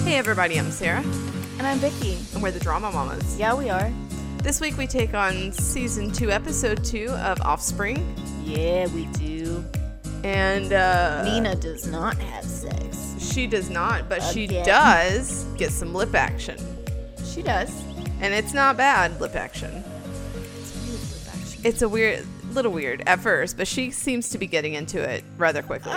Hey everybody, I'm Sarah, And I'm Vicky. and we're the Drama Mamas. Yeah, we are. This week we take on Season 2, Episode 2 of Offspring. Yeah, we do. And Nina does not have sex. she does not, but she Again. does get some lip action. She does. And it's not bad lip action. It's a little weird at first, but she seems to be getting into it rather quickly.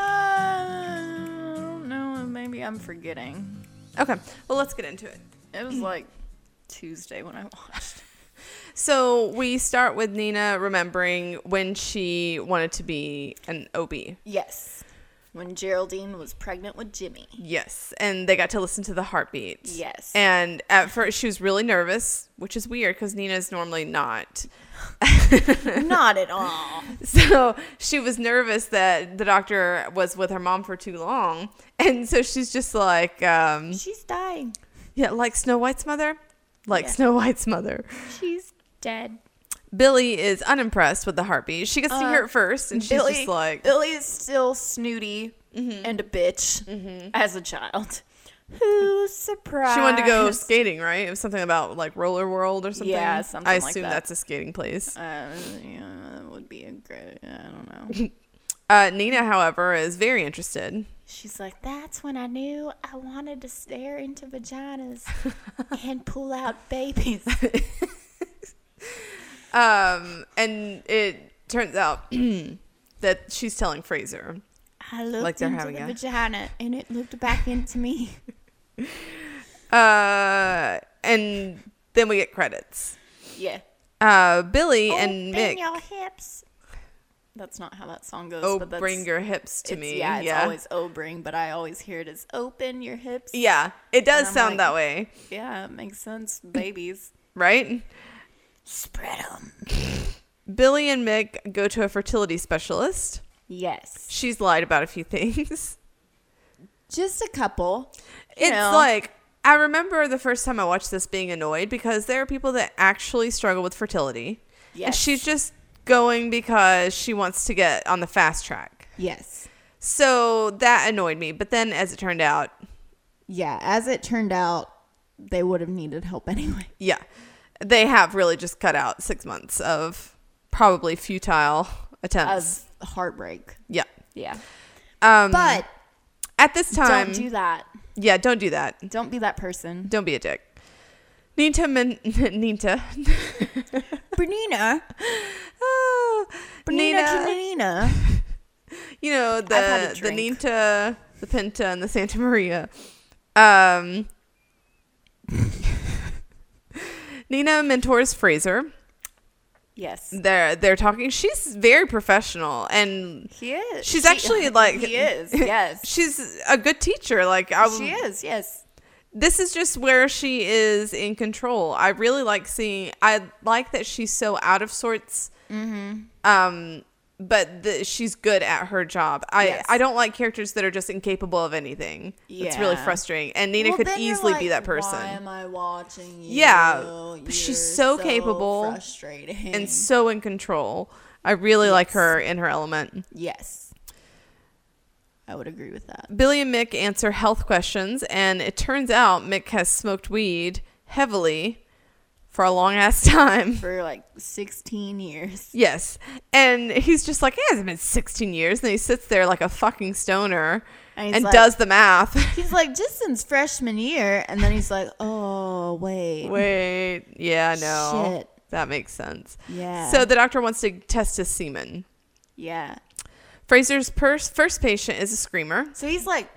No, maybe I'm forgetting. Okay, well let's get into it. It was like Tuesday when I watched. So we start with Nina remembering when she wanted to be an OB. Yes. When Geraldine was pregnant with Jimmy. Yes, and they got to listen to the heartbeat. Yes. And at first she was really nervous, which is weird because Nina's normally not. Not at all. So she was nervous that the doctor was with her mom for too long. And so she's just like, She's dying. yeah, like Snow White's mother. Like Yeah. Snow White's mother. She's dead. Billy is unimpressed with the heartbeat. She gets to hear it first, and she's just like... Billy is still snooty and a bitch as a child. Who's surprised? She wanted to go skating, right? It was something about like Roller World or something. Yeah, something I like assume that. that's a skating place. Yeah, that would be a great. I don't know. Nina, however, is very interested. She's like, that's when I knew I wanted to stare into vaginas and pull out babies. And it turns out that she's telling Fraser. I looked Like they're into having the a- vagina and it looked back into me. And then we get credits. Yeah. Billy and Open Mick. your hips. That's not how that song goes. Oh, but that's, bring your hips to it's, me. Yeah, it's always oh, bring, but I always hear it as open your hips. Yeah, it does And I'm sound like- that way, Yeah, it makes sense. Babies. right? Spread them. Billy and Mick go to a fertility specialist. Yes. She's lied about a few things. Just a couple. It's know. like, I remember the first time I watched this being annoyed because there are people that actually struggle with fertility. Yes. And she's just going because she wants to get on the fast track. Yes. So that annoyed me. But then as it turned out, Yeah, as it turned out, they would have needed help anyway. yeah, they have really just cut out 6 months of probably futile attempts. Of heartbreak. Yeah. Yeah. But But at this time, don't do that. yeah, don't do that. Don't be that person. Don't be a dick. Nina. Bernina. Oh, Nina. You know, I've had a the drink. Ninta, the Pinta, and the Santa Maria. Nina mentors Fraser. Yes. They're talking. She's very professional, and He is. she's actually like He is, yes. she's a good teacher. Like She is, yes. This is just where she is in control. I really like seeing. I like that she's so out of sorts. But she's good at her job. Yes. I don't like characters that are just incapable of anything. It's really Yeah. frustrating. And Nina Well, could then you're easily like, be that person. Why am I watching you? Yeah, but she's You're so capable frustrating. and so in control. I really like her in her element. Yes. I would agree with that. Billy and Mick answer health questions, and it turns out Mick has smoked weed heavily for a long ass time. For like 16 years. Yes. And he's just like, it hasn't been 16 years. And he sits there like a fucking stoner And he's and like- does the math. He's like, just since freshman year. And then he's like, oh, wait. Wait. Yeah, no. Shit. That makes sense. Yeah. So the doctor wants to test his semen. Yeah. Fraser's first patient is a screamer. So he's like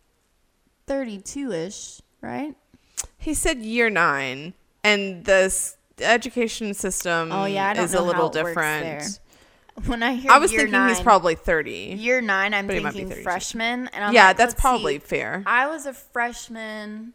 32-ish, right? He said year 9. And the education system Oh, yeah. I don't is know a little how it works different. there. When I hear I was year thinking 9, he's probably 30. year 9, I'm but he might be thinking 32. freshman. And I'm Yeah, like, that's let's probably see. fair. I was a freshman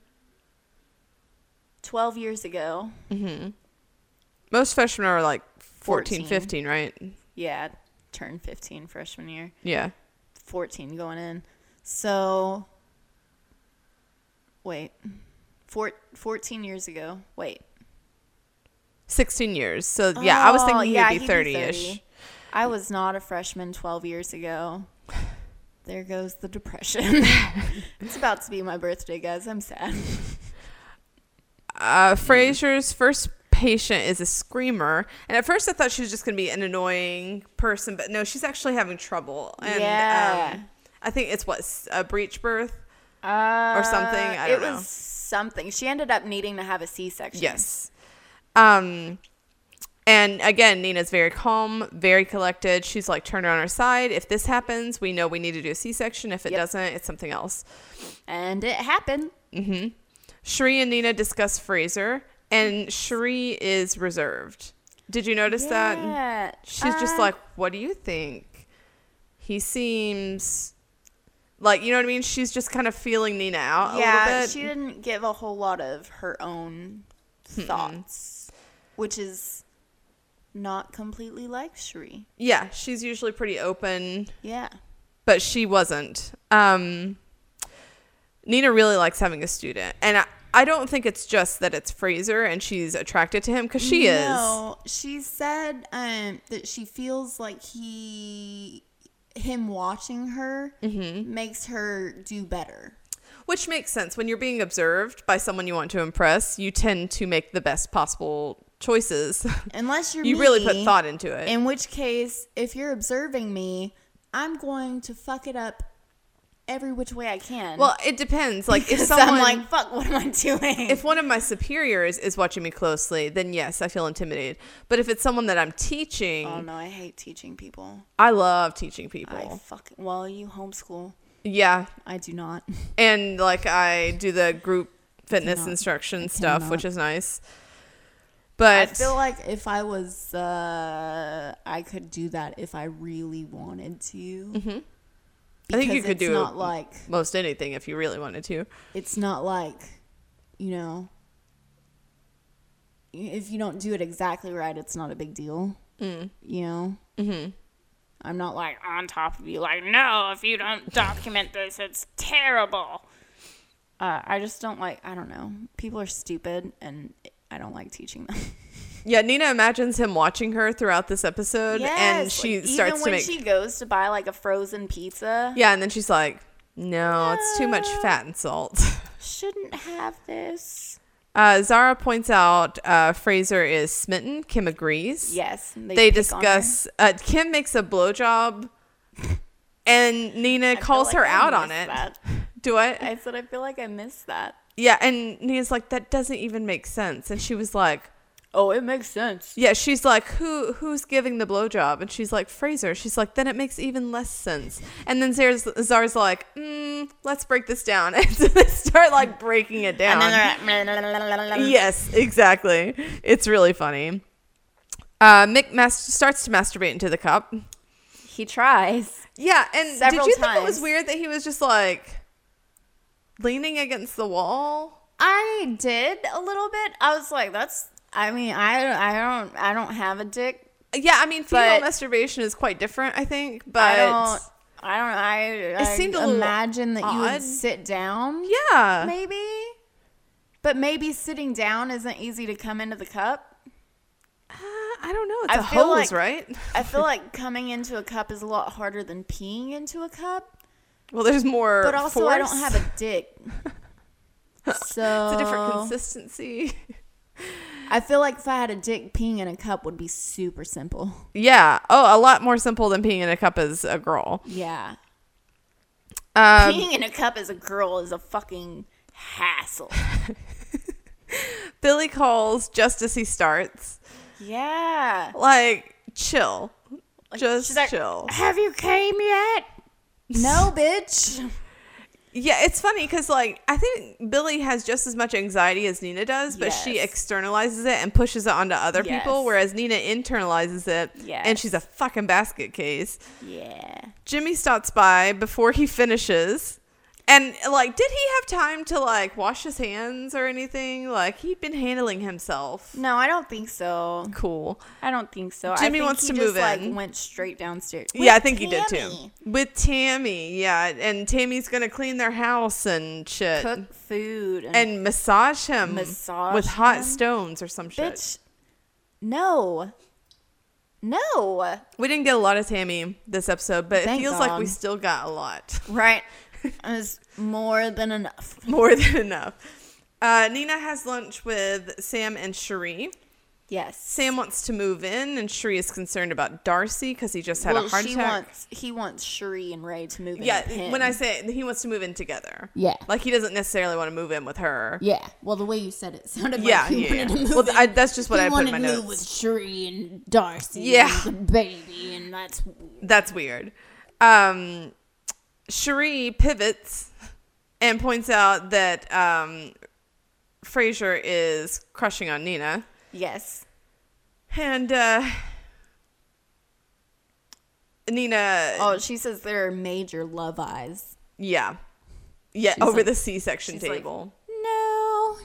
12 years ago. Most freshmen are like 14, 14. 15, right? Yeah, turned 15 freshman year. Yeah. 14 going in. So, wait. 14 years ago. Wait. 16 years. So, yeah, I was Oh, thinking yeah, he'd be 30-ish. 30. I was not a freshman 12 years ago. there goes the depression. It's about to be my birthday, guys. I'm sad. Fraser's first patient is a screamer, and at first I thought she was just going to be an annoying person, but no, she's actually having trouble. And I think it's a breech birth or something. I don't know. It was something. She ended up needing to have a C-section. Yes. And again, Nina's very calm, very collected. She's like, turn her on her side. If this happens, we know we need to do a C-section. If it doesn't, it's something else. And it happened. Mm-hmm. Sheree and Nina discuss Fraser, and Sheree is reserved. Did you notice that? She's just like, what do you think? He seems like, you know what I mean? She's just kind of feeling Nina out a little bit. She didn't give a whole lot of her own thoughts, which is not completely like Sheree. Yeah, she's usually pretty open. Yeah. But she wasn't. Nina really likes having a student. And I don't think it's just that it's Fraser and she's attracted to him, because she is. No, she said that she feels like him watching her makes her do better. Which makes sense. When you're being observed by someone you want to impress, you tend to make the best possible choices. Unless you really put thought into it. In which case, if you're observing me, I'm going to fuck it up every which way I can. Well, it depends. Like, if someone, I'm like, fuck, what am I doing? If one of my superiors is watching me closely, then yes, I feel intimidated. But if it's someone that I'm teaching, oh no, I hate teaching people. I love teaching people. Well, you homeschool. Yeah, I do not. And like, I do the group fitness instruction stuff, which is nice. But I feel like if I was, I could do that if I really wanted to. Mm-hmm. I think you could do not like most anything if you really wanted to. It's not like, you know, if you don't do it exactly right, it's not a big deal. You know? Mm-hmm. I'm not like on top of you, like, no, if you don't document this, it's terrible. I just don't like, I don't know. People are stupid, and I don't like teaching them. Yeah, Nina imagines him watching her throughout this episode, and she starts to make... Even when she goes to buy, like, a frozen pizza. Yeah, and then she's like, no, it's too much fat and salt. Shouldn't have this. Zara points out Fraser is smitten. Kim agrees. Yes. They discuss... Kim makes a blowjob, and Nina calls her out on it. Do what? I said, I feel like I missed that. Yeah, and Nina's like, that doesn't even make sense. And she was like... Oh, it makes sense. Yeah, she's like, who's giving the blowjob? And she's like, Fraser. She's like, then it makes even less sense. And then Zara's like, let's break this down. And so they start like breaking it down. And then yes, exactly. It's really funny. Mick starts to masturbate into the cup. He tries. Yeah, and several did you times. think it was weird that he was just like leaning against the wall? I did a little bit. I was like, I don't have a dick. Yeah, I mean, female masturbation is quite different, I think, but I seemed a little imagine that odd. you would sit down. Yeah. Maybe. But maybe sitting down isn't easy to come into the cup. I don't know. It's a hose, right? I feel like coming into a cup is a lot harder than peeing into a cup. Well, there's more But also, force. I don't have a dick. So it's a different consistency. I feel like if I had a dick, peeing in a cup would be super simple. Yeah. Oh, a lot more simple than peeing in a cup as a girl. Yeah. Peeing in a cup as a girl is a fucking hassle. Billy calls just as he starts. Yeah. Like, chill. Like, just like, chill. Have you came yet? No, bitch. Yeah, it's funny because, like, I think Billy has just as much anxiety as Nina does, but she externalizes it and pushes it onto other people, whereas Nina internalizes it, and she's a fucking basket case. Yeah. Jimmy stops by before he finishes, and, like, did he have time to, like, wash his hands or anything? Like, he'd been handling himself. No, I don't think so. Cool. I don't think so. Jimmy wants to move in. Like, went straight downstairs. Yeah, I think he did too. With Tammy, yeah. And Tammy's going to clean their house and shit. Cook food. And massage him with hot stones or some shit. Bitch, no. No. We didn't get a lot of Tammy this episode, but it feels like we still got a lot. Right. It was more than enough. More than enough. Nina has lunch with Sam and Cherie. Yes. Sam wants to move in, and Cherie is concerned about Darcy because he just had a heart attack. He wants Cherie and Ray to move in with him. Yeah, when I say he wants to move in together. Yeah. Like, he doesn't necessarily want to move in with her. Yeah. Well, the way you said it sounded like he wanted to move in. That's just what I put in my notes. He wanted to move with Cherie and Darcy and the baby, and that's weird. That's weird. Cherie pivots and points out that Frasier is crushing on Nina. Yes. And Nina... Oh, she says there are major love eyes. Yeah. Yeah, she's over like, the C-section table. Like, no.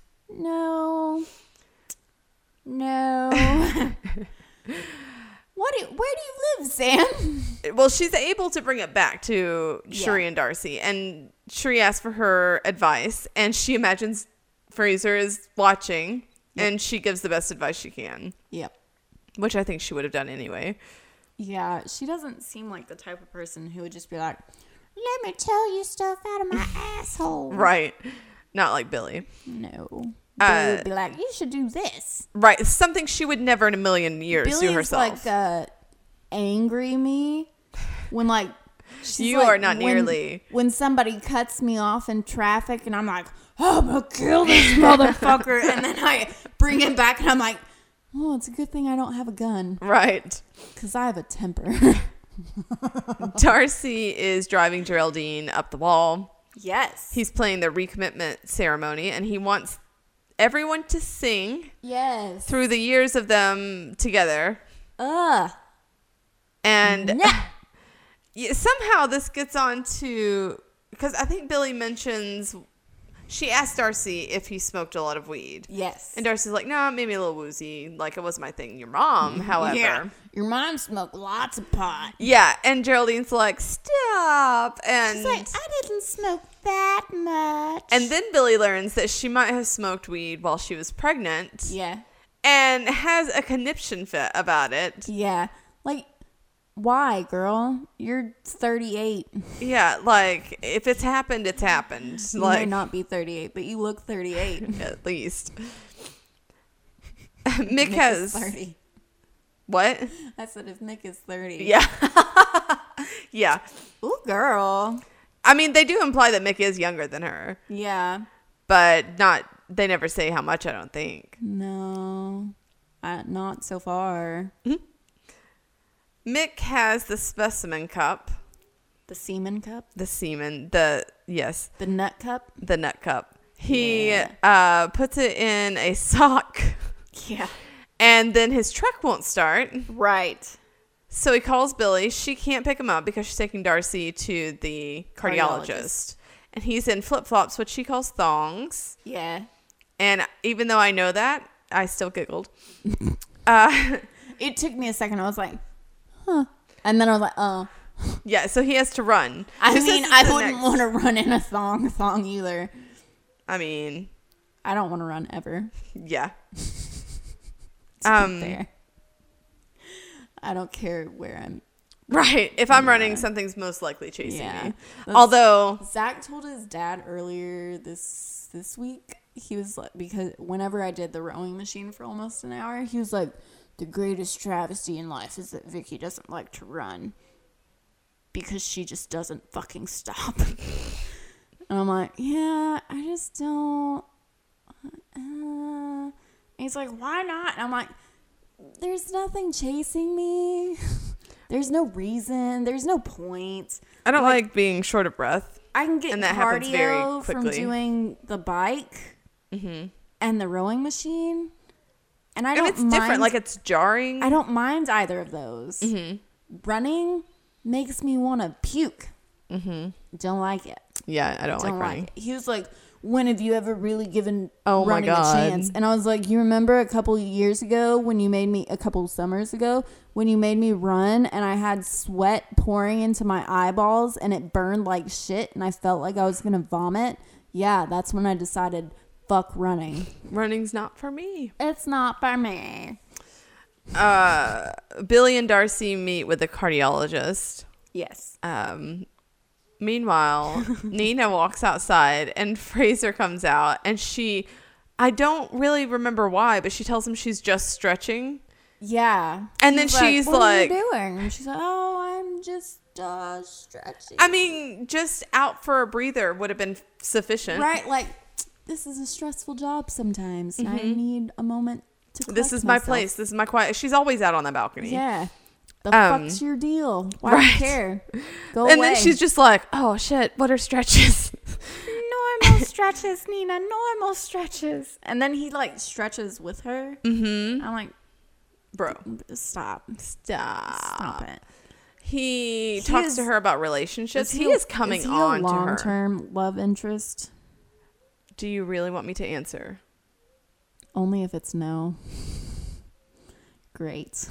Where do you live, Sam? Well, she's able to bring it back to Cherie and Darcy. And Cherie asks for her advice. And she imagines Frasier is watching. Yep. And she gives the best advice she can. Yep. Which I think she would have done anyway. Yeah, she doesn't seem like the type of person who would just be like, let me tell you stuff out of my asshole. Right. Not like Billy. No. Billy would be like, you should do this. Right. It's something she would never in a million years do herself. Billy's like angry me when like... You are not nearly... When somebody cuts me off in traffic and I'm like... I'm gonna kill this motherfucker. And then I bring him back and I'm like, oh, it's a good thing I don't have a gun. Right. Because I have a temper. Darcy is driving Geraldine up the wall. Yes. He's playing the recommitment ceremony and he wants everyone to sing. Yes. Through the years of them together. And somehow this gets on to... Because I think Billy mentions... She asked Darcy if he smoked a lot of weed. Yes. And Darcy's like, no, it made me a little woozy. Like, it was my thing. Your mom, however. Yeah. Your mom smoked lots of pot. Yeah. And Geraldine's like, stop. And she's like, I didn't smoke that much. And then Billy learns that she might have smoked weed while she was pregnant. Yeah. And has a conniption fit about it. Yeah. Like, why, girl? You're 38. Yeah, like, if it's happened, it's happened. You like, may not be 38, but you look 38. At least. Mick has... 30. What? I said if Mick is 30. Yeah. Yeah. Ooh, girl. I mean, they do imply that Mick is younger than her. Yeah. But they never say how much, I don't think. No. Not so far. Mm-hmm. Mick has the specimen cup. The semen cup? The semen. Yes. The nut cup? The nut cup. He puts it in a sock. Yeah. And then his truck won't start. Right. So he calls Billy. She can't pick him up because she's taking Darcy to the cardiologist. And he's in flip-flops, which she calls thongs. Yeah. And even though I know that, I still giggled. It took me a second. I was like... Huh. And then I was like, oh. Yeah, so he has to run. I mean, I wouldn't want to run in a thong either. I mean. I don't want to run ever. Yeah. There. I don't care where I'm. Right. If I'm running, something's most likely chasing me. Although. Zach told his dad earlier this week, he was like, because whenever I did the rowing machine for almost an hour, he was like, the greatest travesty in life is that Vicky doesn't like to run because she just doesn't fucking stop. And I'm like, yeah, I just don't. And he's like, why not? And I'm like, there's nothing chasing me. There's no reason. There's no point. I don't like being short of breath. I can get cardio from doing the bike and the rowing machine. And I don't it's different. Like, it's jarring. I don't mind either of those. Running makes me want to puke. Don't like it. Yeah, I don't like running. Like it. He was like, when have you ever really given running a chance? And I was like, you remember a couple years ago when you made me, a couple summers ago, when you made me run and I had sweat pouring into my eyeballs and it burned like shit and I felt like I was going to vomit? Yeah, that's when I decided... fuck running. Running's not for me. It's not for me. Billy and Darcy meet with a cardiologist. Yes. Meanwhile, Nina walks outside and Fraser comes out and I don't really remember why, but she tells him she's just stretching. Yeah. And then she's what like, are you doing? And she's like, oh, I'm just stretching. I mean, just out for a breather would have been sufficient. Right. Like, this is a stressful job sometimes. And I need a moment to collect This is myself. my place. This is my quiet. She's always out on the balcony. Yeah. The fuck's your deal? Why do you care? Go and away. then she's just like, oh, shit, what are stretches? Normal stretches, Nina. Normal stretches. And then he, like, stretches with her. Mm-hmm. I'm like, bro, stop it. He talks to her about relationships. He is coming on to her. Long-term love interest? Do you really want me to answer? Only if it's no. Great.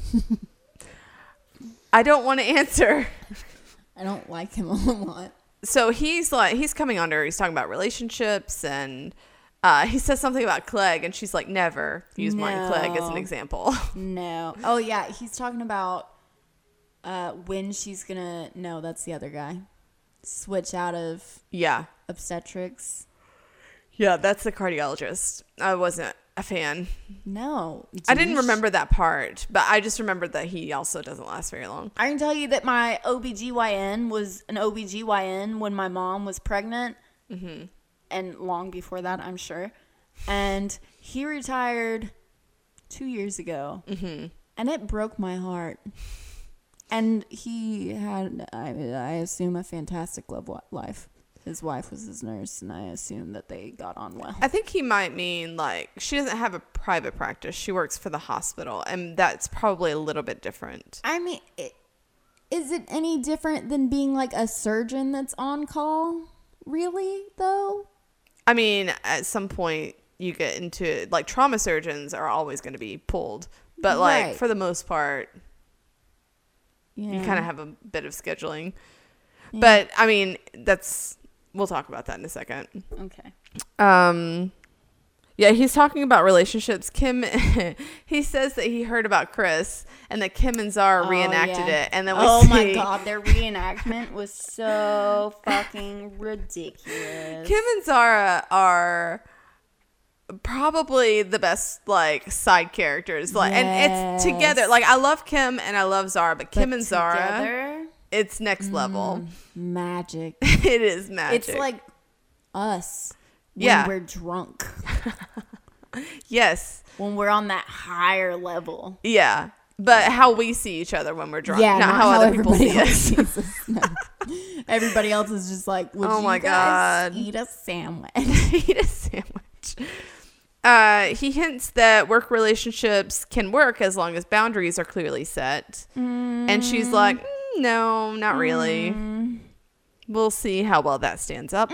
I don't want to answer. I don't like him a lot. So he's coming on to her. He's talking about relationships, and he says something about Clegg, and she's like, never use Martin Clegg as an example. No. Oh, yeah. He's talking about when she's going to... No, that's the other guy. Switch out of obstetrics. Yeah, that's the cardiologist. I wasn't a fan. No. I didn't remember that part, but I just remembered that he also doesn't last very long. I can tell you that my OBGYN was an OBGYN when my mom was pregnant. Mm-hmm. And long before that, I'm sure. And he retired 2 years ago. Mm-hmm. And it broke my heart. And he had, I assume, a fantastic love life. His wife was his nurse, and I assume that they got on well. I think he might mean, like, she doesn't have a private practice. She works for the hospital, and that's probably a little bit different. I mean, is it any different than being, like, a surgeon that's on call? Really, though? I mean, at some point, you get into, like, trauma surgeons are always going to be pulled. But, like, for the most part, you kind of have a bit of scheduling. Yeah. But, I mean, we'll talk about that in a second. Okay. Yeah, he's talking about relationships. Kim, he says that he heard about Chris and that Kim and Zara reenacted it. And then my God, their reenactment was so fucking ridiculous. Kim and Zara are probably the best, like, side characters. Like, and it's together. Like, I love Kim and I love Zara, but Kim and Zara, it's next level. Magic. It is magic. It's like us. When we're drunk. Yes. When we're on that higher level. Yeah. But how we see each other when we're drunk. Yeah, not how other people see us. No. Everybody else is just like, would you guys eat a sandwich? Eat a sandwich. He hints that work relationships can work as long as boundaries are clearly set. And she's like, no, not really. We'll see how well that stands up.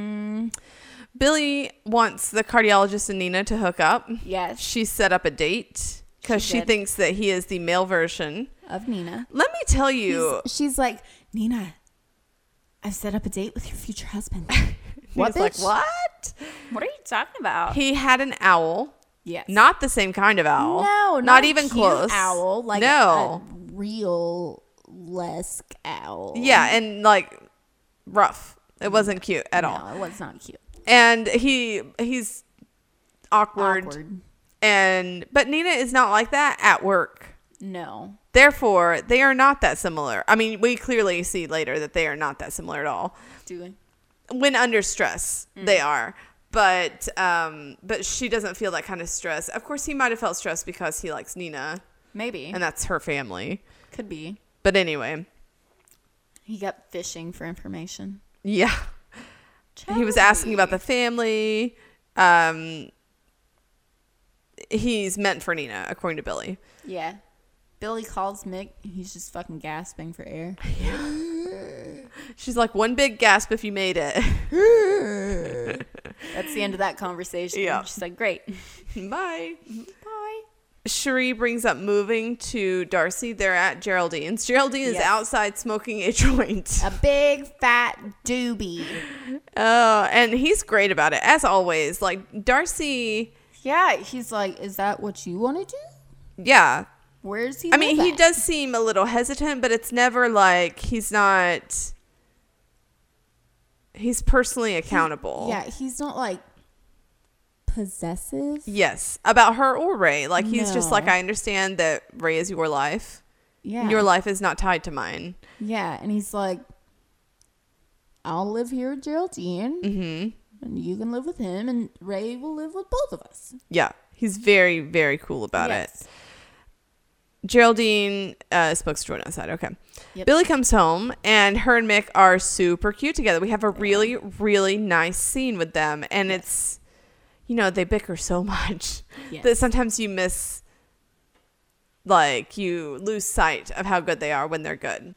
Billy wants the cardiologist and Nina to hook up. Yes. She set up a date because she thinks that he is the male version of Nina. Let me tell you. She's like, Nina, I've set up a date with your future husband. What, bitch? Like, what? What are you talking about? He had an owl. Yes. Not the same kind of owl. No, not even close. Owl. Like a real Lesk owl. Yeah, and like rough. It wasn't cute at all. No, it was not cute. And he's awkward. But Nina is not like that at work. No. Therefore, they are not that similar. I mean, we clearly see later that they are not that similar at all. Do we? When under stress, they are. But she doesn't feel that kind of stress. Of course, he might have felt stressed because he likes Nina. Maybe. And that's her family. Could be. But anyway. He got fishing for information. Yeah. Charlie. He was asking about the family. He's meant for Nina, according to Billy. Yeah. Billy calls Mick. He's just fucking gasping for air. Yeah. She's like, one big gasp if you made it. That's the end of that conversation. Yeah. She's like, great. Bye. Bye. Cherie brings up moving to Darcy. They're at Geraldine's. Geraldine is outside smoking a joint. A big fat doobie. Oh, and he's great about it, as always. Like, Darcy... Yeah, he's like, is that what you want to do? Yeah. Where's he? I mean, he does seem a little hesitant, but it's never like he's personally accountable. He's not like possessive. Yes, about her or Ray. Like, he's just like, I understand that Ray is your life. Yeah. Your life is not tied to mine. Yeah, and he's like, I'll live here with Geraldine. Mm-hmm. And you can live with him, and Ray will live with both of us. Yeah, he's very, very cool about it. Geraldine smokes a joint outside. Okay. Yep. Billy comes home, and her and Mick are super cute together. We have a really, really nice scene with them, and it's, they bicker so much that sometimes you miss, like, you lose sight of how good they are when they're good.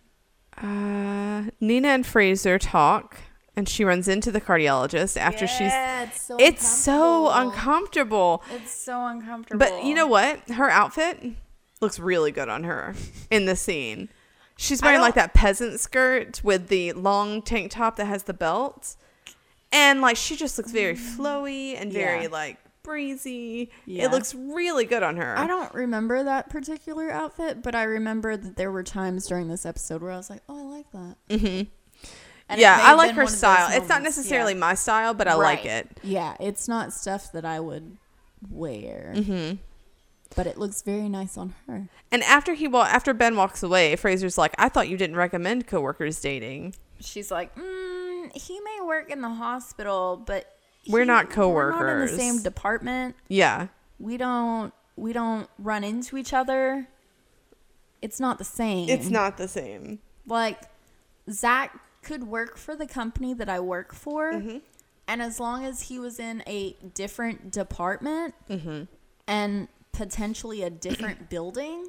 Nina and Fraser talk, and she runs into the cardiologist after it's so uncomfortable. It's so uncomfortable. But you know what? Her outfit looks really good on her in the scene. She's wearing like that peasant skirt with the long tank top that has the belt. And like she just looks very flowy and very like breezy. Yeah. It looks really good on her. I don't remember that particular outfit, but I remember that there were times during this episode where I was like, oh, I like that. Mm-hmm. Yeah, I like her style. It's not necessarily my style, but I like it. Yeah, it's not stuff that I would wear. Mm-hmm. But it looks very nice on her. And after Ben walks away, Fraser's like, I thought you didn't recommend coworkers dating. She's like, he may work in the hospital, but we're not coworkers. We're not in the same department. Yeah. We don't run into each other. It's not the same. It's not the same. Like, Zach could work for the company that I work for, and as long as he was in a different department and potentially a different building,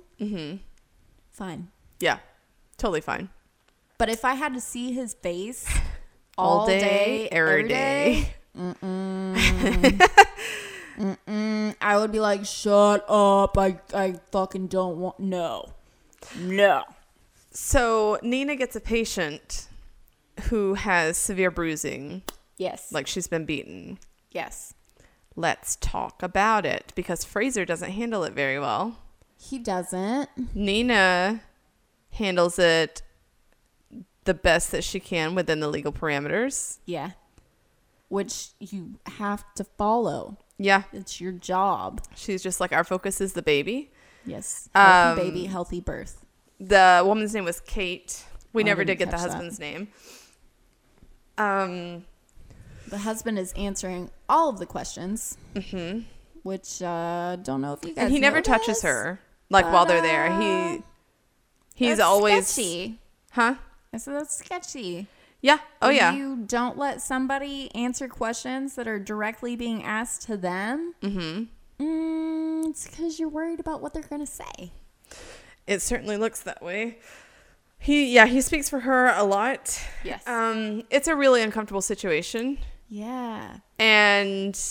fine. Yeah, totally fine. But if I had to see his face all day, every day, I would be like, shut up. I fucking don't want. No. So Nina gets a patient who has severe bruising. Yes. Like she's been beaten. Yes. Let's talk about it, because Fraser doesn't handle it very well. He doesn't. Nina handles it the best that she can within the legal parameters. Yeah. Which you have to follow. Yeah. It's your job. She's just like, our focus is the baby. Yes. Healthy baby, healthy birth. The woman's name was Kate. We never did get the husband's name. The husband is answering all of the questions, which don't know if you guys. And he never touches her, like while they're there. He's always sketchy. Huh? I said that's sketchy. Yeah. Oh yeah. You don't let somebody answer questions that are directly being asked to them. It's because you're worried about what they're gonna say. It certainly looks that way. He speaks for her a lot. Yes. It's a really uncomfortable situation. Yeah. And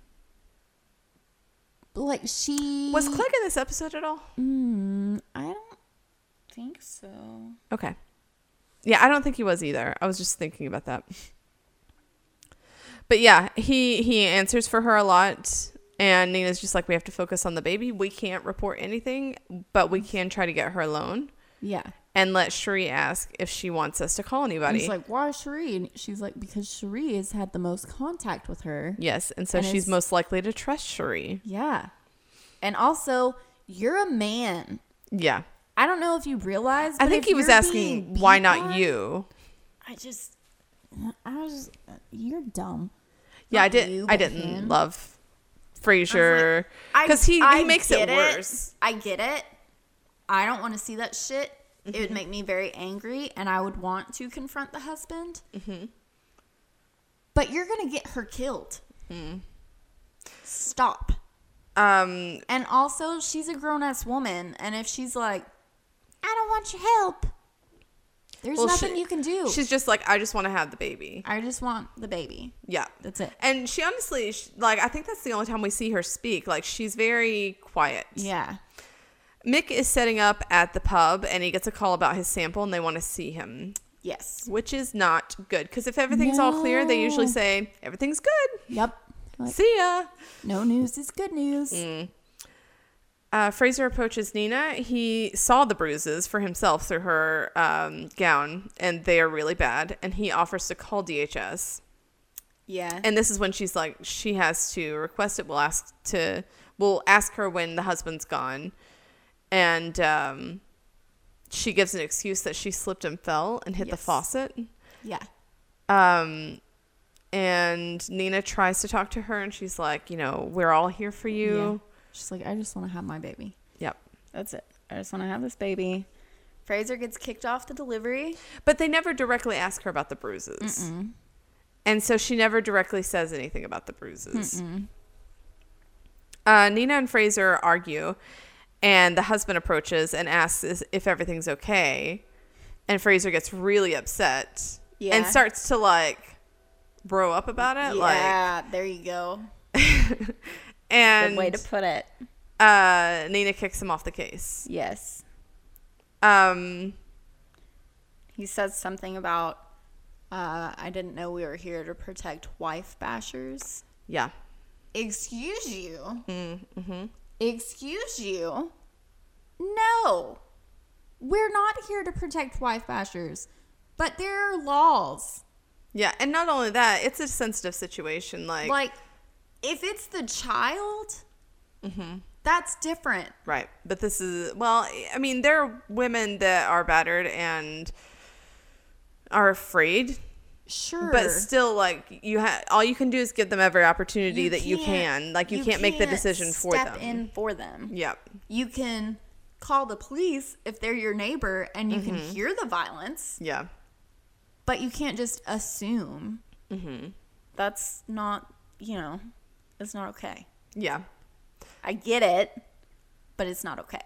like she was Clegg in this episode at all? I don't think so. Okay. Yeah, I don't think he was either. I was just thinking about that. But yeah, he answers for her a lot. And Nina's just like, we have to focus on the baby. We can't report anything, but we can try to get her alone. Yeah. And let Cherie ask if she wants us to call anybody. He's like, why Cherie? And she's like, because Cherie has had the most contact with her. Yes, and so she's most likely to trust Cherie. Yeah. And also, you're a man. Yeah. I don't know if you realize, but I think he was asking, why not you? You're dumb. Yeah, I didn't love Fraser. Because he makes it worse. I get it. I don't want to see that shit. It would make me very angry, and I would want to confront the husband. But you're going to get her killed. Stop. And also, she's a grown-ass woman, and if she's like, I don't want your help, there's nothing you can do. She's just like, I just want to have the baby. I just want the baby. Yeah. That's it. And she honestly, I think that's the only time we see her speak. Like, she's very quiet. Yeah. Mick is setting up at the pub, and he gets a call about his sample, and they want to see him. Yes. Which is not good, because if everything's all clear, they usually say, everything's good. Yep. See ya. No news is good news. Fraser approaches Nina. He saw the bruises for himself through her gown, and they are really bad. And he offers to call DHS. Yeah. And this is when she's like, she has to request it. We'll ask her when the husband's gone. And she gives an excuse that she slipped and fell and hit the faucet. Yeah. And Nina tries to talk to her, and she's like, we're all here for you. Yeah. She's like, I just want to have my baby. Yep. That's it. I just want to have this baby. Fraser gets kicked off the delivery. But they never directly ask her about the bruises. Mm-mm. And so she never directly says anything about the bruises. Nina and Fraser argue, and the husband approaches and asks if everything's okay. And Fraser gets really upset and starts to, bro up about it. Yeah, there you go. And good way to put it. Nina kicks him off the case. Yes. He says something about, I didn't know we were here to protect wife bashers. Yeah. Excuse you? Mm-hmm. Excuse you? No. We're not here to protect wife bashers. But there are laws. Yeah, and not only that, it's a sensitive situation. Like if it's the child, that's different. Right. But this is, there are women that are battered and are afraid. Sure. But still, all you can do is give them every opportunity that you can. You can't make the decision for them. Step in for them. Yep. You can call the police if they're your neighbor and you can hear the violence. Yeah. But you can't just assume. That's not, it's not okay. Yeah. I get it, but it's not okay.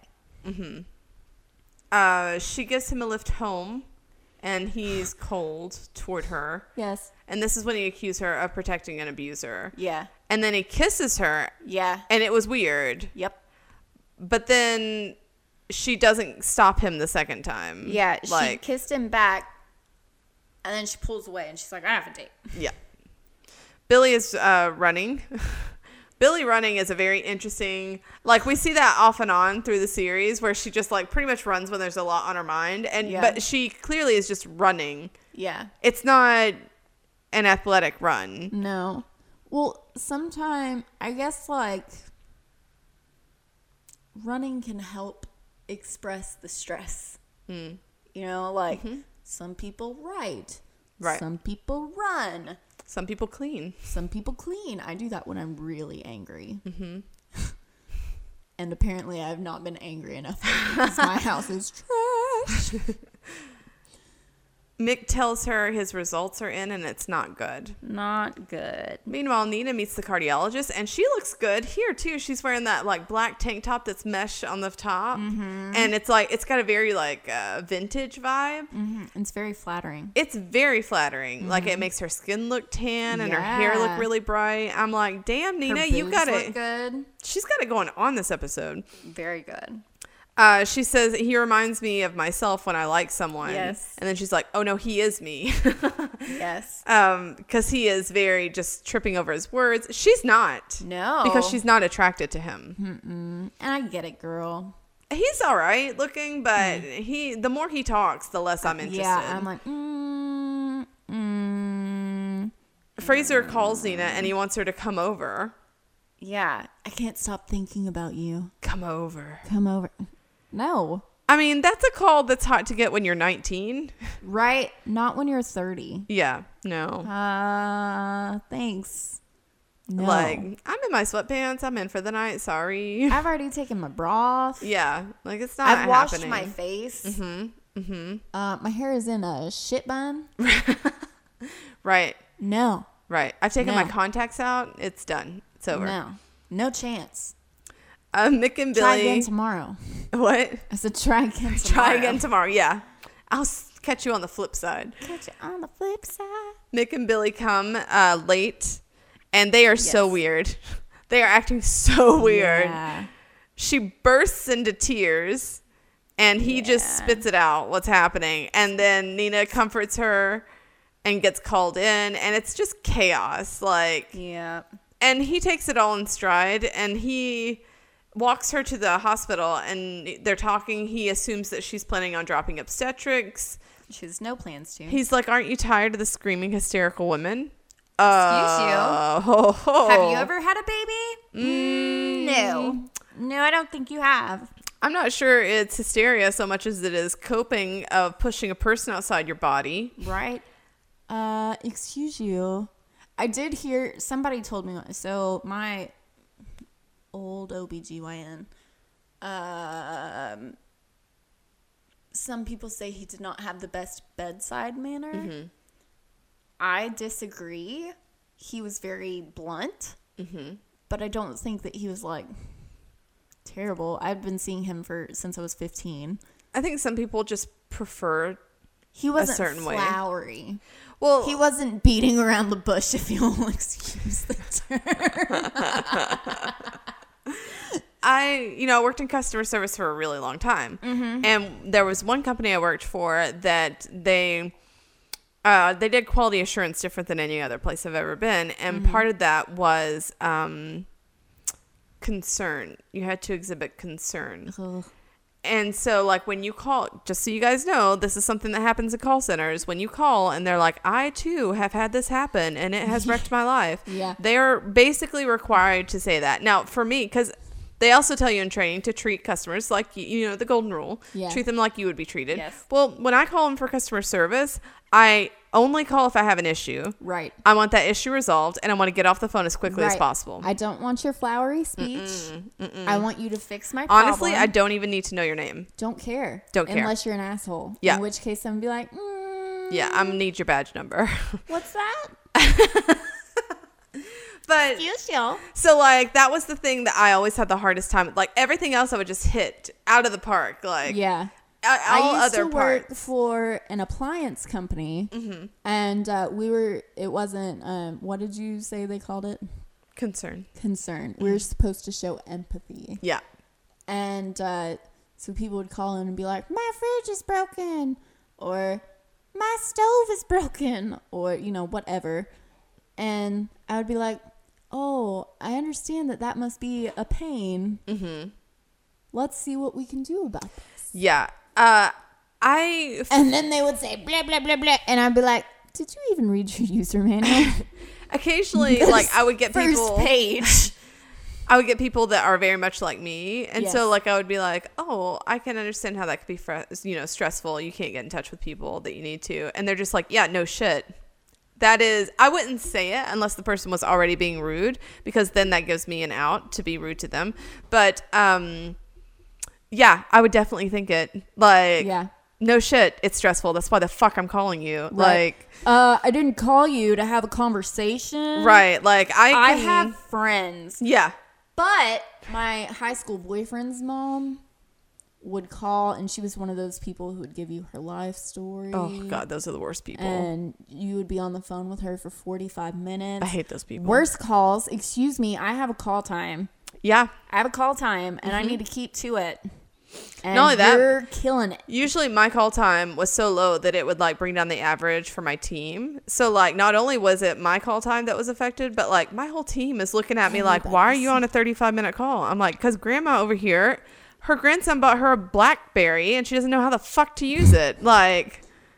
She gives him a lift home, and he's cold toward her. Yes. And this is when he accused her of protecting an abuser. Yeah. And then he kisses her. Yeah. And it was weird. Yep. But then she doesn't stop him the second time. Yeah. She kissed him back, and then she pulls away, and she's like, I have a date. Yeah. Billy is running. Billy running is a very interesting, we see that off and on through the series where she just pretty much runs when there's a lot on her mind. But she clearly is just running. Yeah. It's not an athletic run. No. Well, sometimes I guess running can help express the stress. Some people write. Right. Some people run. Some people clean. Some people clean. I do that when I'm really angry. And apparently I have not been angry enough because my house is trash. Mick tells her his results are in and it's not good. Not good. Meanwhile, Nina meets the cardiologist and she looks good here too. She's wearing that black tank top that's mesh on the top. And it's it's got a very vintage vibe. It's very flattering. It's very flattering. It makes her skin look tan and her hair look really bright. I'm like, damn, Nina, you got it. Look good. She's got it going on this episode. Very good. She says, he reminds me of myself when I like someone. Yes. And then she's like, oh no, he is me. Yes. Because he is very just tripping over his words. She's not. No. Because she's not attracted to him. And I get it, girl. He's all right looking, but the more he talks, the less I'm interested. Yeah, I'm like, Fraser calls Nina and he wants her to come over. Yeah. I can't stop thinking about you. Come over. Come over. No. I mean, that's a call that's hot to get when you're 19. Right? Not when you're 30. Yeah. No. Thanks. No. I'm in my sweatpants. I'm in for the night. Sorry. I've already taken my bra off. Yeah. It's not I've washed happening. my face. My hair is in a shit bun. Right. No. Right. I've taken my contacts out. It's done. It's over. No chance. Mick and Billy. Try again tomorrow. What? I said try again tomorrow. Try again tomorrow. Yeah. I'll catch you on the flip side. Catch you on the flip side. Mick and Billy come late, and they are so weird. They are acting so weird. Yeah. She bursts into tears, and he just spits it out, what's happening. And then Nina comforts her and gets called in, and it's just chaos. Yeah. And he takes it all in stride, and he walks her to the hospital, and they're talking. He assumes that she's planning on dropping obstetrics. She has no plans to. He's like, aren't you tired of the screaming, hysterical women? Excuse you. Have you ever had a baby? No. No, I don't think you have. I'm not sure it's hysteria so much as it is coping of pushing a person outside your body. Right. Excuse you. I did hear, somebody told me, so my old OBGYN, some people say he did not have the best bedside manner. Mm-hmm. I disagree. He was very blunt, but I don't think that he was like terrible. I've been seeing him since I was 15. I think some people just prefer he wasn't a certain flowery. Way. Well, he wasn't beating around the bush, if you'll excuse the term. I worked in customer service for a really long time, and there was one company I worked for that they did quality assurance different than any other place I've ever been, and part of that was concern. You had to exhibit concern. Ugh. And so, like, when you call, just so you guys know, this is something that happens at call centers. When you call and they're like, I, too, have had this happen, and it has wrecked my life. Yeah. They're basically required to say that. Now, for me, because they also tell you in training to treat customers like, the golden rule. Yeah. Treat them like you would be treated. Yes. Well, when I call them for customer service, I only call if I have an issue. Right. I want that issue resolved, and I want to get off the phone as quickly as possible. I don't want your flowery speech. I want you to fix my problem. Honestly, I don't even need to know your name. Don't care. Don't care. Unless you're an asshole. Yeah. In which case, I'm going to be like, yeah, I'm going to need your badge number. What's that? But so, like, that was the thing that I always had the hardest time. Like, everything else I would just hit out of the park. Like, yeah. I used to work for an appliance company, and it wasn't, what did you say they called it? Concern. We were supposed to show empathy. Yeah. And so people would call in and be like, my fridge is broken, or my stove is broken, or, whatever. And I would be like, oh, I understand that must be a pain. Mm-hmm. Let's see what we can do about this. Yeah. And then they would say blah blah blah blah, and I'd be like, did you even read your user manual? Occasionally, like, I would get people first page. I would get people that are very much like me, and so, like, I would be like, oh, I can understand how that could be stressful. You can't get in touch with people that you need to, and they're just like, yeah, no shit. That is, I wouldn't say it unless the person was already being rude, because then that gives me an out to be rude to them. But yeah, I would definitely think it. Like, no shit, it's stressful. That's why the fuck I'm calling you. Right. Like, I didn't call you to have a conversation. Right. Like, I have friends. Yeah. But my high school boyfriend's mom would call, and she was one of those people who would give you her life story. Oh, God, those are the worst people. And you would be on the phone with her for 45 minutes. I hate those people. Worst calls. Excuse me, I have a call time. Yeah. I have a call time, and I need to keep to it. And not only that, you're killing it. Usually my call time was so low that it would, like, bring down the average for my team. So, like, not only was it my call time that was affected, but, like, my whole team is looking at me like, why are you on a 35-minute call? I'm like, because grandma over here, her grandson bought her a BlackBerry, and she doesn't know how the fuck to use it. Like,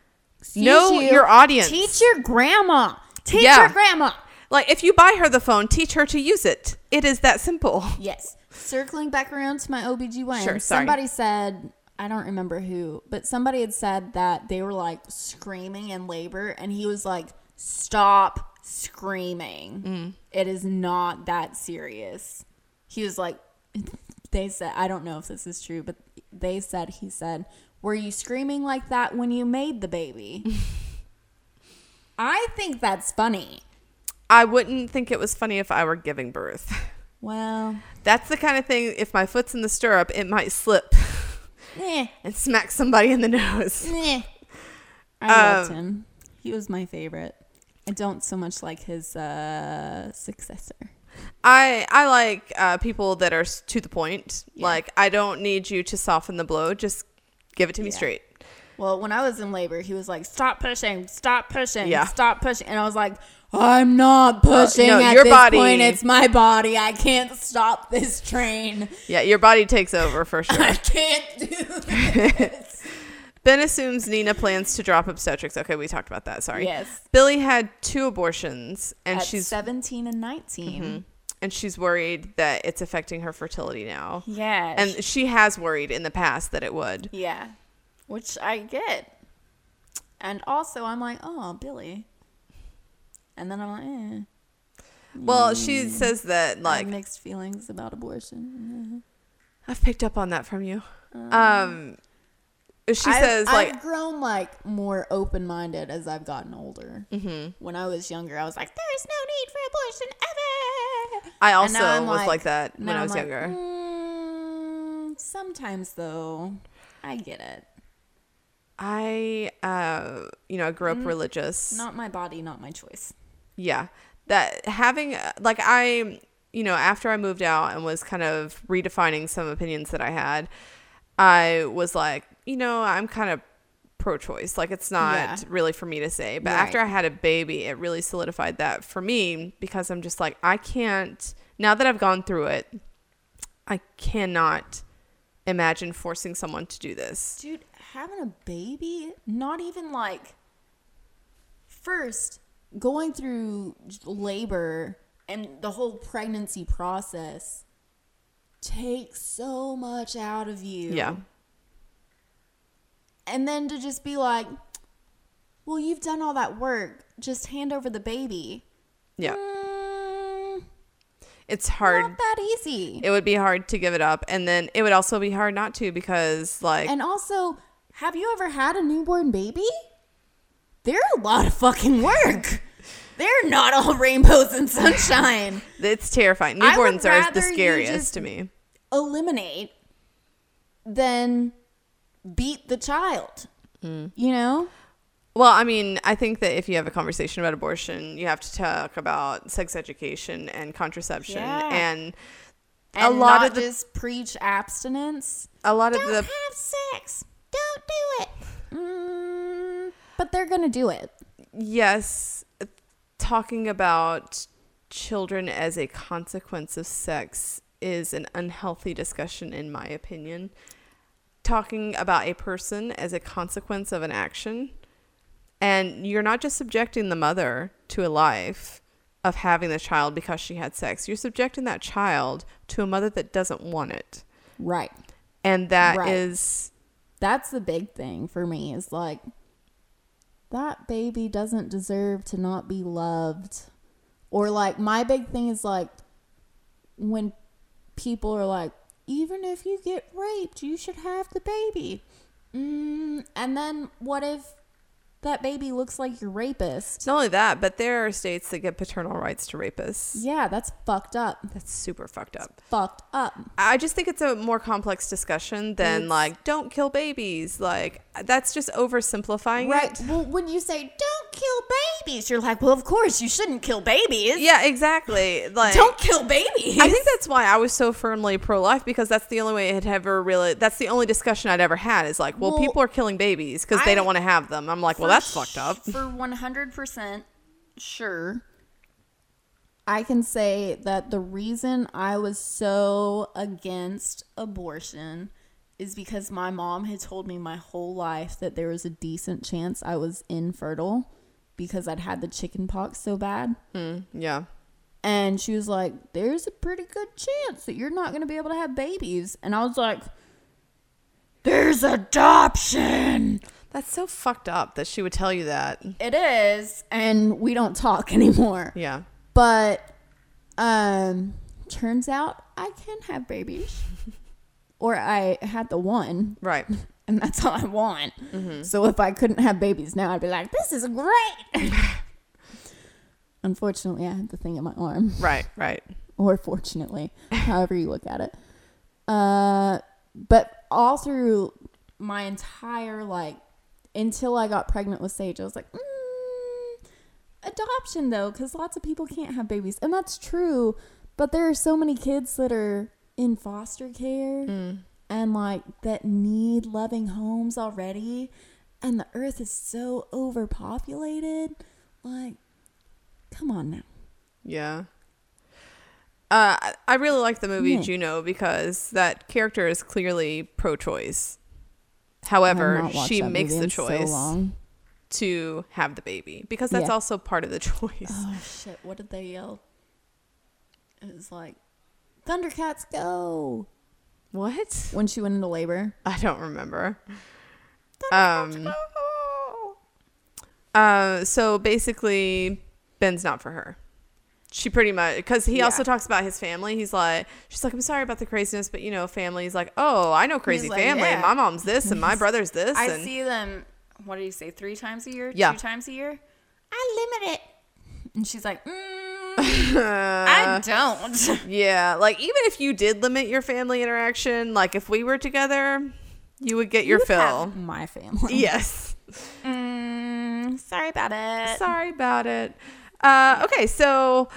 your audience. Teach your grandma. Teach your grandma. Like, if you buy her the phone, teach her to use it. It is that simple. Yes. Circling back around to my OBGYN. Sure, sorry. Somebody said, I don't remember who, but somebody had said that they were, like, screaming in labor, and he was like, stop screaming. It is not that serious. He was like, they said, I don't know if this is true, but he said, were you screaming like that when you made the baby? I think that's funny. I wouldn't think it was funny if I were giving birth. Well, that's the kind of thing, if my foot's in the stirrup, it might slip and smack somebody in the nose. I loved him. He was my favorite. I don't so much like his successor. I like people that are to the point. Yeah. Like, I don't need you to soften the blow. Just give it to me straight. Well, when I was in labor, he was like, stop pushing, stop pushing, stop pushing. And I was like, I'm not pushing no, at your this body, point. It's my body. I can't stop this train. Yeah, your body takes over for sure. I can't do this. Ben assumes Nina plans to drop obstetrics. Okay, we talked about that. Sorry. Yes. Billy had 2 abortions, and she's 17 and 19. Mm-hmm. And she's worried that it's affecting her fertility now. Yeah. And she has worried in the past that it would. Yeah. Which I get. And also, I'm like, oh, Billy. And then I'm like, Well, she says that, like... I have mixed feelings about abortion. I've picked up on that from you. She says, like... I've grown, like, more open-minded as I've gotten older. Mm-hmm. When I was younger, I was like, there's no need for abortion ever. I also was like that when I was like, younger. Sometimes, though, I get it. I grew up religious. Not my body, not my choice. Yeah. That having, like, after I moved out and was kind of redefining some opinions that I had, I was like, I'm kind of pro-choice. Like, it's not really for me to say. But after I had a baby, it really solidified that for me, because I'm just like, I can't, now that I've gone through it, I cannot imagine forcing someone to do this. Dude, having a baby, not even like, first, going through labor and the whole pregnancy process takes so much out of you. Yeah. And then to just be like, well, you've done all that work. Just hand over the baby. Yeah. It's hard. Not that easy. It would be hard to give it up. And then it would also be hard not to, because, like... And also, have you ever had a newborn baby? They're a lot of fucking work. They're not all rainbows and sunshine. It's terrifying. Newborns are the scariest to me. Eliminate than beat the child. You know? Well, I mean, I think that if you have a conversation about abortion, you have to talk about sex education and contraception and a lot not of the, just preach abstinence. A lot of Don't the have sex. Don't do it. But they're gonna do it. Yes, talking about children as a consequence of sex is an unhealthy discussion, in my opinion. Talking about a person as a consequence of an action, and you're not just subjecting the mother to a life of having the child because she had sex. You're subjecting that child to a mother that doesn't want it. Right. And that is... That's the big thing for me, is like, that baby doesn't deserve to not be loved. Or like, my big thing is like, when people are like, even if you get raped, you should have the baby. And then what if that baby looks like your rapist? Not only that, but there are states that give paternal rights to rapists. Yeah, that's fucked up. That's super fucked up. Fucked up. I just think it's a more complex discussion than like, don't kill babies. Like, that's just oversimplifying it. Well, when you say don't kill babies, you're like, well, of course you shouldn't kill babies. Yeah, exactly. Like, don't kill babies. I think that's why I was so firmly pro-life, because that's the only way it had ever really, that's the only discussion I'd ever had, is like, well people are killing babies because they don't want to have them. I'm like, well, that's fucked up. For 100% sure, I can say that the reason I was so against abortion is because my mom had told me my whole life that there was a decent chance I was infertile because I'd had the chicken pox so bad. Yeah. And she was like, there's a pretty good chance that you're not going to be able to have babies. And I was like, there's adoption. That's so fucked up that she would tell you that. It is. And we don't talk anymore. Yeah. But turns out I can have babies. Or I had the one. Right. And that's all I want. So if I couldn't have babies now, I'd be like, this is great. Unfortunately, I have the thing in my arm. Right. Or fortunately, however you look at it. But all through my entire, like, until I got pregnant with Sage, I was like, adoption though, because lots of people can't have babies. And that's true. But there are so many kids that are in foster care and like that need loving homes already. And the earth is so overpopulated. Like, Come on now. Yeah. I really like the movie Juno because that character is clearly pro-choice. However, she makes the choice to have the baby because that's also part of the choice. Oh, shit. What did they yell? It was like, Thundercats, go. What? When she went into labor. I don't remember. So basically, Ben's not for her. She pretty much, because he also talks about his family. She's like, I'm sorry about the craziness, but family's like, oh, I know crazy family. Yeah. My mom's this and my brother's this. I see them, what do you say, 3 times a year? Yeah. 2 times a year? I limit it. And she's like, I don't. Yeah, like even if you did limit your family interaction, like if we were together, you would get your fill. Have my family. Yes. Sorry about it. Okay, so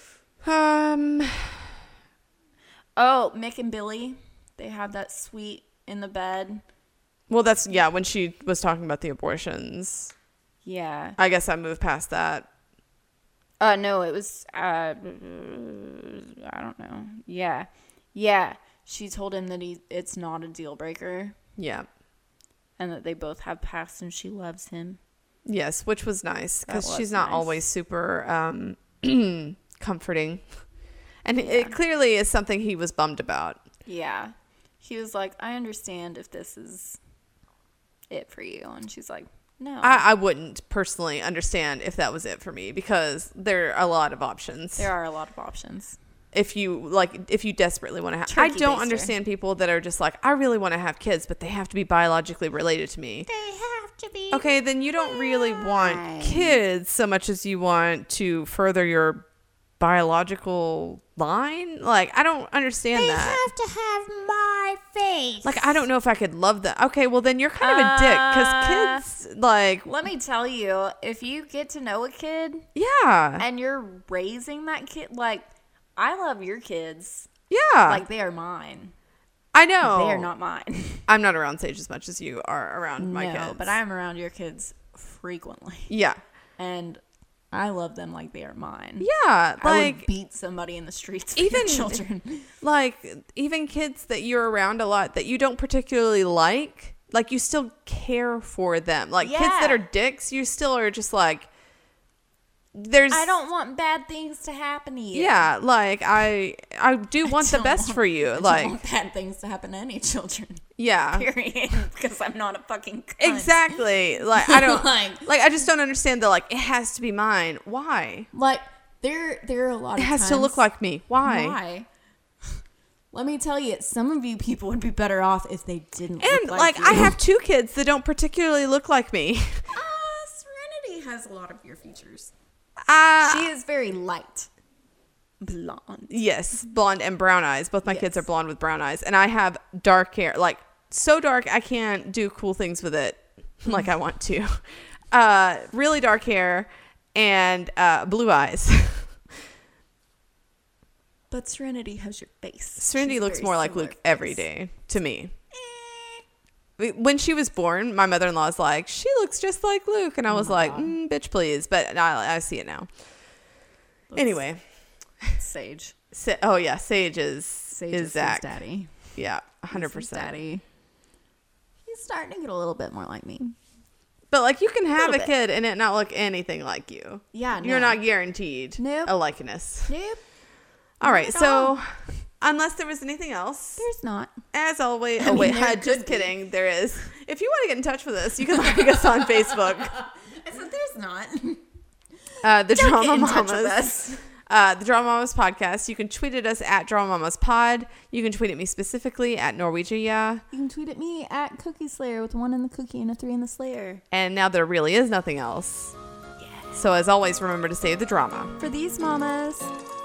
Mick and Billy, they had that suite in the bed. Well, that's when she was talking about the abortions. Yeah. I guess I moved past that. No, it was I don't know. Yeah. Yeah. She told him that it's not a deal breaker. Yeah. And that they both have past and she loves him. Yes, which was nice because she's not always super comforting. And it clearly is something he was bummed about. Yeah. He was like, I understand if this is it for you. And she's like, no. I wouldn't personally understand if that was it for me because there are a lot of options. There are a lot of options. If you desperately want to have, I don't understand people that are just like, I really want to have kids, but they have to be biologically related to me. They have to be. Okay, then you don't really want kids so much as you want to further your biological line. Like, I don't understand that. They have to have my face. Like, I don't know if I could love that. Okay, well then you're kind of a dick because kids, like. Let me tell you, if you get to know a kid. Yeah. And you're raising that kid, like. I love your kids. Yeah. Like, they are mine. I know. They are not mine. I'm not around Sage as much as you are around my kids. No, but I'm around your kids frequently. Yeah. And I love them like they are mine. Yeah. Like, I would beat somebody in the streets for your children. Like, even kids that you're around a lot that you don't particularly like you still care for them. Like, kids that are dicks, you still are just like, I don't want bad things to happen to you. Yeah, like I do want the best for you. I don't want bad things to happen to any children. Yeah. Period. Because I'm not a fucking cunt. Exactly. Like I don't like I just don't understand it has to be mine. Why? Like there are a lot of times. It has to look like me. Why? Let me tell you, some of you people would be better off if they didn't look like you. I have 2 kids that don't particularly look like me. Serenity has a lot of your features. She is very light blonde. Yes, blonde and brown eyes. Both my kids are blonde with brown eyes. And I have dark hair. Like, so dark I can't do cool things with it like I want to. Really dark hair and blue eyes. But Serenity has your face. Serenity looks more like Luke every day to me. When she was born, my mother-in-law's like, she looks just like Luke. And I was like, bitch, please. But I see it now. Anyway. Sage. Sage is Zach. Daddy. Yeah, 100%. Daddy. He's starting to get a little bit more like me. But, like, you can have a kid and it not look anything like you. Yeah, no. You're not guaranteed a likeness. Nope. All right, so... Unless there was anything else. There's not. As always. Just kidding. There is. If you want to get in touch with us, you can like us on Facebook. I said there's not. The Drama Mamas. The Drama Mamas podcast. You can tweet at us at Drama Mamas Pod. You can tweet at me specifically at Norwegia. You can tweet at me at Cookie Slayer with 1 in the cookie and a 3 in the Slayer. And now there really is nothing else. So as always, remember to save the drama. For these mamas.